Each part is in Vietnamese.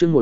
chương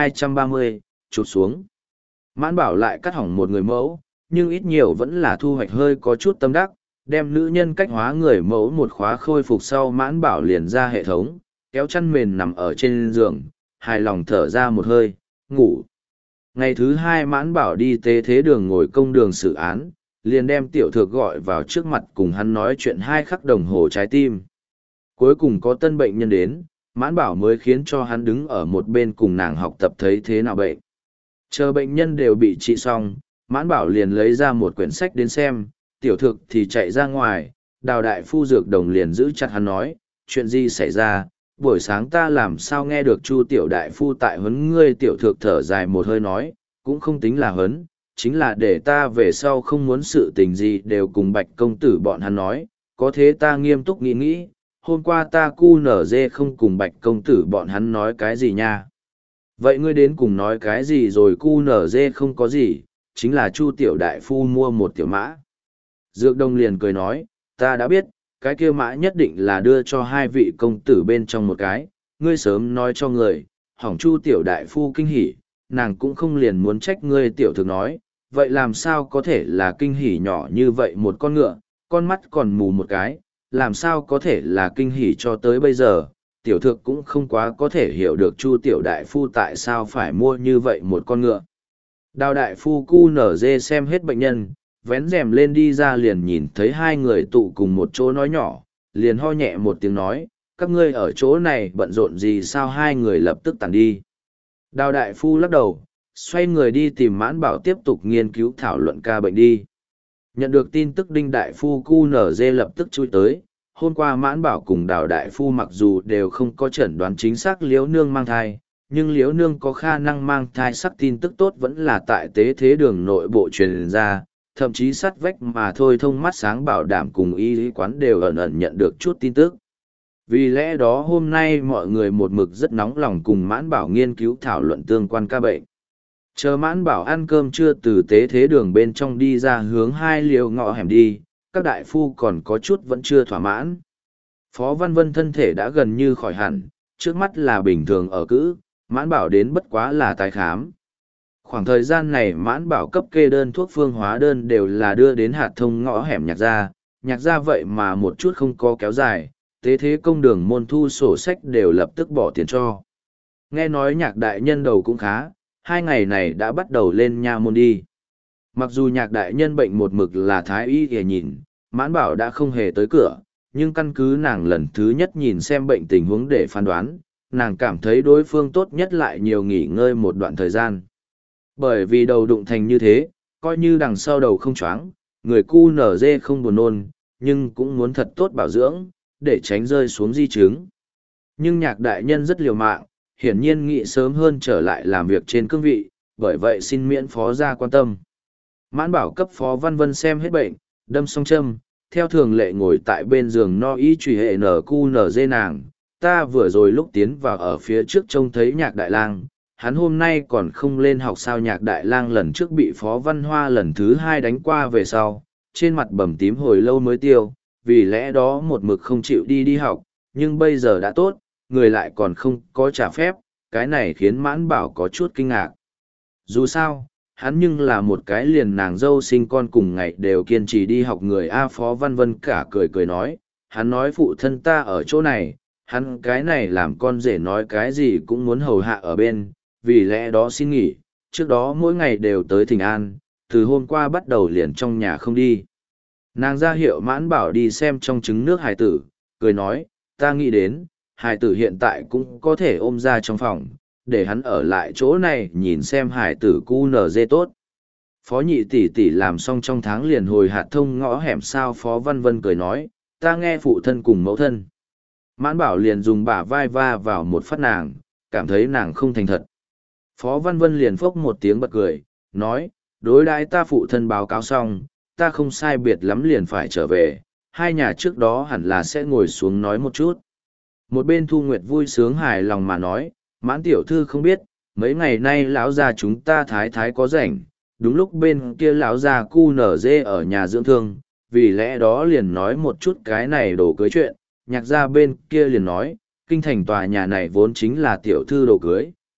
1230, chụp xuống. Mãn Bảo lại cắt hỏng một người mẫu, nhưng ít nhiều vẫn là thu hoạch hơi có chút tâm đắc, đem nữ nhân cách hóa người mẫu một khóa khôi phục sau Mãn Bảo liền ra hệ thống, kéo chăn mền nằm ở trên giường, hài lòng thở ra một hơi, ngủ. Ngày thứ hai Mãn Bảo đi tế thế đường ngồi công đường xử án, liền đem tiểu thược gọi vào trước mặt cùng hắn nói chuyện 2 khắc đồng hồ trái tim. Cuối cùng có tân bệnh nhân đến, Mãn Bảo mới khiến cho hắn đứng ở một bên cùng nàng học tập thấy thế nào bệnh. Chờ bệnh nhân đều bị trị xong, Mãn Bảo liền lấy ra một quyển sách đến xem, tiểu thực thì chạy ra ngoài, Đào đại phu dược đồng liền giữ chặt hắn nói, chuyện gì xảy ra, buổi sáng ta làm sao nghe được Chu tiểu đại phu tại huấn ngươi. Tiểu thực thở dài một hơi nói, cũng không tính là huấn, chính là để ta về sau không muốn sự tình gì đều cùng Bạch công tử bọn hắn nói, có thế ta nghiêm túc nghĩ nghĩ, hôm qua ta cu nở dê không cùng Bạch công tử bọn hắn nói cái gì nha. Vậy ngươi đến cùng nói cái gì rồi? Cu nở dê không có gì, chính là Chu tiểu đại phu mua một tiểu mã. Dược đồng liền cười nói, ta đã biết, cái kia mã nhất định là đưa cho 2 vị công tử bên trong một cái, ngươi sớm nói cho người, hỏng Chu tiểu đại phu kinh hỉ, nàng cũng không liền muốn trách ngươi. Tiểu thực nói, vậy làm sao có thể là kinh hỉ nhỏ như vậy một con ngựa, con mắt còn mù một cái, làm sao có thể là kinh hỉ cho tới bây giờ. Tiểu thực cũng không quá có thể hiểu được Chu tiểu đại phu tại sao phải mua như vậy một con ngựa. Đào đại phu cu nở dê xem hết bệnh nhân, vén rèm lên đi ra liền nhìn thấy 2 người tụ cùng một chỗ nói nhỏ, liền ho nhẹ một tiếng nói, các ngươi ở chỗ này bận rộn gì sao? 2 người lập tức tản đi. Đào đại phu lắc đầu, xoay người đi tìm Mãn Bảo tiếp tục nghiên cứu thảo luận ca bệnh đi. Nhận được tin tức Đinh đại phu cu nở dê lập tức chui tới. Hôm qua Mãn Bảo cùng Đào đại phu mặc dù đều không có chẩn đoán chính xác Liễu nương mang thai, nhưng Liễu nương có khả năng mang thai sắc tin tức tốt vẫn là tại tế thế đường nội bộ truyền ra, thậm chí sắt vách mà thôi thông mắt sáng bảo đảm cùng y lý quán đều ẩn ẩn nhận được chút tin tức. Vì lẽ đó hôm nay mọi người một mực rất nóng lòng cùng Mãn Bảo nghiên cứu thảo luận tương quan ca bệnh. Chờ Mãn Bảo ăn cơm trưa từ tế thế đường bên trong đi ra hướng 2 liều ngõ hẻm đi, các đại phu còn có chút vẫn chưa thỏa mãn. Phó Văn Vân thân thể đã gần như khỏi hẳn, trước mắt là bình thường ở cữ, Mãn Bảo đến bất quá là tái khám. Khoảng thời gian này Mãn Bảo cấp kê đơn thuốc phương hóa đơn đều là đưa đến hạt thông ngõ hẻm nhạc gia vậy mà một chút không có kéo dài, tế thế công đường môn thu sổ sách đều lập tức bỏ tiền cho. Nghe nói Nhạc đại nhân đầu cũng khá, 2 ngày này đã bắt đầu lên nha môn đi. Mặc dù Nhạc đại nhân bệnh một mực là thái y kìa nhìn, Mãn Bảo đã không hề tới cửa, nhưng căn cứ nàng lần thứ nhất nhìn xem bệnh tình huống để phán đoán, nàng cảm thấy đối phương tốt nhất lại nhiều nghỉ ngơi một đoạn thời gian. Bởi vì đầu đụng thành như thế, coi như đằng sau đầu không choáng, người cu nở dê không buồn nôn, nhưng cũng muốn thật tốt bảo dưỡng, để tránh rơi xuống di chứng. Nhưng Nhạc đại nhân rất liều mạng, hiển nhiên nghĩ sớm hơn trở lại làm việc trên cương vị, bởi vậy xin miễn phó gia quan tâm. Mãn Bảo cấp Phó Văn Vân xem hết bệnh, đâm xong châm, theo thường lệ ngồi tại bên giường no ý truy hệ nở cu nở dê nàng. Ta vừa rồi lúc tiến vào ở phía trước trông thấy Nhạc đại lang, hắn hôm nay còn không lên học sao? Nhạc đại lang lần trước bị Phó Văn Hoa lần thứ 2 đánh qua về sau, trên mặt bầm tím hồi lâu mới tiêu, vì lẽ đó một mực không chịu đi học, nhưng bây giờ đã tốt, người lại còn không có trả phép, cái này khiến Mãn Bảo có chút kinh ngạc. Dù sao, hắn nhưng là một cái liền nàng dâu sinh con cùng ngày đều kiên trì đi học người. Phó Văn Vân cả cười cười nói, hắn nói phụ thân ta ở chỗ này, hắn cái này làm con rể nói cái gì cũng muốn hầu hạ ở bên, vì lẽ đó xin nghỉ, trước đó mỗi ngày đều tới Thịnh An, từ hôm qua bắt đầu liền trong nhà không đi. Nàng ra hiệu Mãn Bảo đi xem trong trứng nước hài tử, cười nói, ta nghĩ đến, hài tử hiện tại cũng có thể ôm ra trong phòng, để hắn ở lại chỗ này nhìn xem hài tử cu nở dê tốt. Phó nhị tỷ tỷ làm xong trong tháng liền hồi hạt thông ngõ hẻm sao? Phó Văn Vân cười nói, ta nghe phụ thân cùng mẫu thân. Mãn Bảo liền dùng bả vai va vào một phát nàng, cảm thấy nàng không thành thật. Phó Văn Vân liền phốc một tiếng bật cười, nói, đối đãi ta phụ thân báo cáo xong, ta không sai biệt lắm liền phải trở về, 2 nhà trước đó hẳn là sẽ ngồi xuống nói một chút. Một bên Thu Nguyệt vui sướng hài lòng mà nói, Mãn tiểu thư không biết, mấy ngày nay lão gia chúng ta thái thái có rảnh, đúng lúc bên kia lão gia cu nở dê ở nhà dưỡng thương, vì lẽ đó liền nói một chút cái này đồ cưới chuyện. Nhạc gia bên kia liền nói, kinh thành tòa nhà này vốn chính là tiểu thư đồ cưới,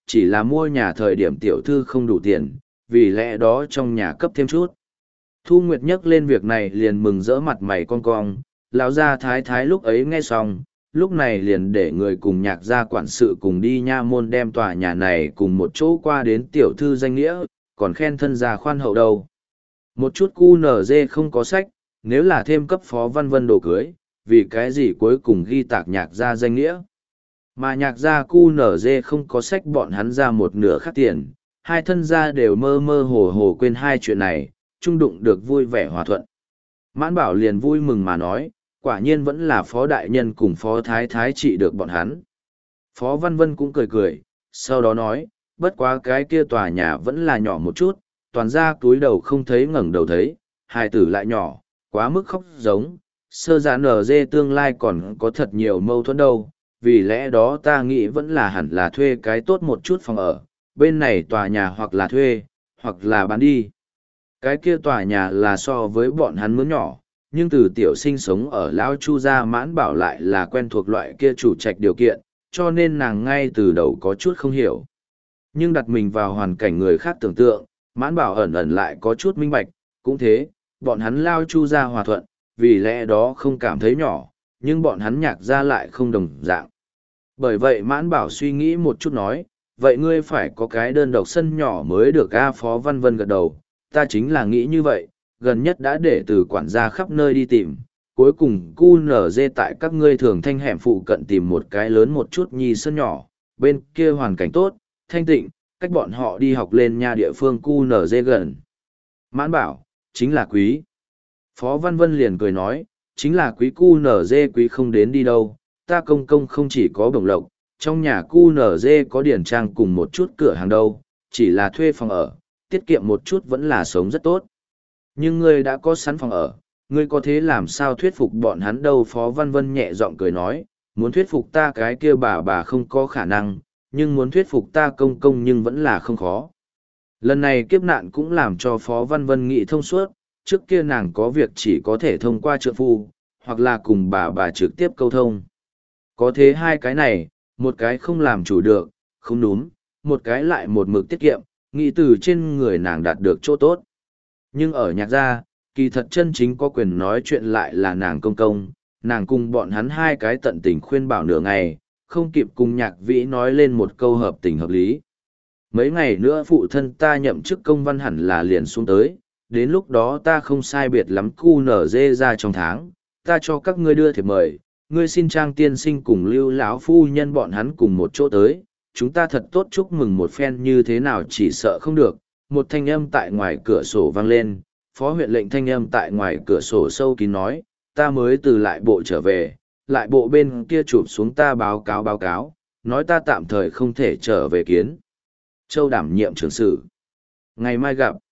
chỉ là mua nhà thời điểm tiểu thư không đủ tiền, vì lẽ đó trong nhà cấp thêm chút. Thu Nguyệt nhắc lên việc này liền mừng rỡ mặt mày cong cong, lão gia thái thái lúc ấy nghe xong, lúc này liền để người cùng nhạc gia quản sự cùng đi nha môn đem tòa nhà này cùng một chỗ qua đến tiểu thư danh nghĩa, còn khen thân gia khoan hậu đâu. Một chút cu nở dê không có sách, nếu là thêm cấp phó văn vân đồ cưới, vì cái gì cuối cùng ghi tạc nhạc gia danh nghĩa. Mà nhạc gia cu nở dê không có sách bọn hắn ra một nửa khác tiền, hai thân gia đều mơ mơ hồ hồ quên hai chuyện này, trung đụng được vui vẻ hòa thuận. Mãn Bảo liền vui mừng mà nói, quả nhiên vẫn là phó đại nhân cùng phó thái thái trị được bọn hắn. Phó Văn Vân cũng cười cười, sau đó nói, bất quá cái kia tòa nhà vẫn là nhỏ một chút, toàn ra túi đầu không thấy ngẩng đầu thấy, hài tử lại nhỏ, quá mức khóc giống, sơ giả nở dê tương lai còn có thật nhiều mâu thuẫn đâu, vì lẽ đó ta nghĩ vẫn là hẳn là thuê cái tốt một chút phòng ở, bên này tòa nhà hoặc là thuê, hoặc là bán đi. Cái kia tòa nhà là so với bọn hắn mướn nhỏ, nhưng từ tiểu sinh sống ở Lão Chu gia Mãn Bảo lại là quen thuộc loại kia chủ trạch điều kiện, cho nên nàng ngay từ đầu có chút không hiểu. Nhưng đặt mình vào hoàn cảnh người khác tưởng tượng, Mãn Bảo ẩn ẩn lại có chút minh bạch, cũng thế, bọn hắn Lao Chu gia hòa thuận, vì lẽ đó không cảm thấy nhỏ, nhưng bọn hắn nhạc gia lại không đồng dạng. Bởi vậy Mãn Bảo suy nghĩ một chút nói, vậy ngươi phải có cái đơn độc sân nhỏ mới được. A Phó Văn Vân gật đầu, ta chính là nghĩ như vậy, gần nhất đã để từ quản gia khắp nơi đi tìm, cuối cùng cu nở dê tại các ngươi thường thanh hẻm phụ cận tìm một cái lớn một chút nhi sân nhỏ, bên kia hoàn cảnh tốt, thanh tịnh, cách bọn họ đi học lên nha địa phương cu nở dê gần. Mãn Bảo, chính là quý. Phó Văn Vân liền cười nói, chính là quý cu nở dê quý không đến đi đâu, ta công công không chỉ có bổng lộc, trong nhà cu nở dê có điển trang cùng một chút cửa hàng đâu, chỉ là thuê phòng ở, tiết kiệm một chút vẫn là sống rất tốt. Nhưng ngươi đã có sẵn phòng ở, ngươi có thế làm sao thuyết phục bọn hắn đâu? Phó Văn Vân nhẹ giọng cười nói, muốn thuyết phục ta cái kia bà không có khả năng, nhưng muốn thuyết phục ta công công nhưng vẫn là không khó. Lần này kiếp nạn cũng làm cho Phó Văn Vân nghĩ thông suốt, trước kia nàng có việc chỉ có thể thông qua trượng phu, hoặc là cùng bà trực tiếp câu thông. Có thế hai cái này, một cái không làm chủ được, không đúng, một cái lại một mực tiết kiệm, nghĩ từ trên người nàng đạt được chỗ tốt. Nhưng ở nhạc gia, kỳ thật chân chính có quyền nói chuyện lại là nàng công công, nàng cùng bọn hắn hai cái tận tình khuyên bảo nửa ngày, không kịp cùng nhạc vĩ nói lên một câu hợp tình hợp lý. Mấy ngày nữa phụ thân ta nhậm chức công văn hẳn là liền xuống tới, đến lúc đó ta không sai biệt lắm cu nở dê ra trong tháng, ta cho các ngươi đưa thiệp mời, ngươi xin Trang tiên sinh cùng Lưu lão phu nhân bọn hắn cùng một chỗ tới, chúng ta thật tốt chúc mừng một phen như thế nào chỉ sợ không được. Một thanh âm tại ngoài cửa sổ vang lên, phó huyện lệnh thanh âm tại ngoài cửa sổ sâu kín nói, ta mới từ lại bộ trở về, lại bộ bên kia chụp xuống ta báo cáo, nói ta tạm thời không thể trở về kiến. Châu đảm nhiệm trưởng sử. Ngày mai gặp.